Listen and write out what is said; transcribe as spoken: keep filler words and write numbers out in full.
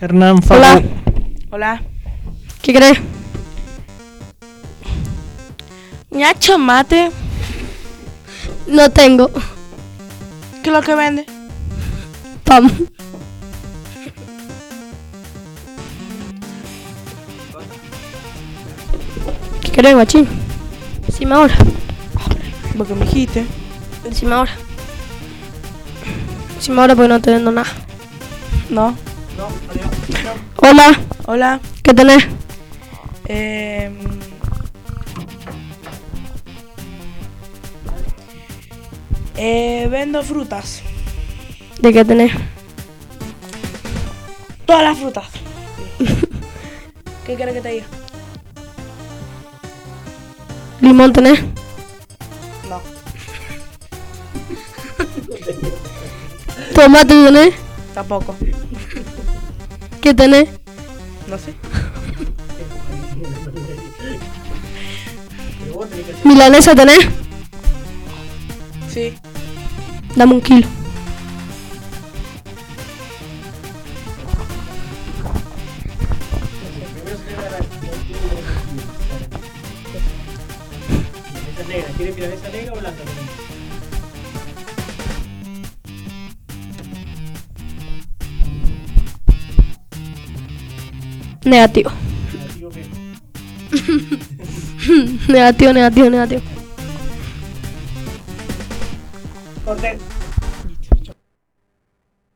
Hernán Facu. Hola. Hola. ¿Qué crees? Ñacho mate. No tengo. ¿Qué es lo que vende? Pam. ¿Qué crees, guachín? Decime ahora. Porque me dijiste. Decime ahora. Decime ahora porque no te vendo nada. No. Hola. Hola. ¿Qué tenés? Eh, eh, vendo frutas. ¿De qué tenés? Todas las frutas. ¿Qué quieres que te diga? ¿Limón tenés? No. ¿Tomate tenés? Tampoco. ¿Qué tenés? No sé. ¿Milanesa tenés? Sí. Dame un kilo. ¿Quieres milanesa negra o blanca? Negativo. ¿Negativo qué? Negativo, negativo, negativo. Corte.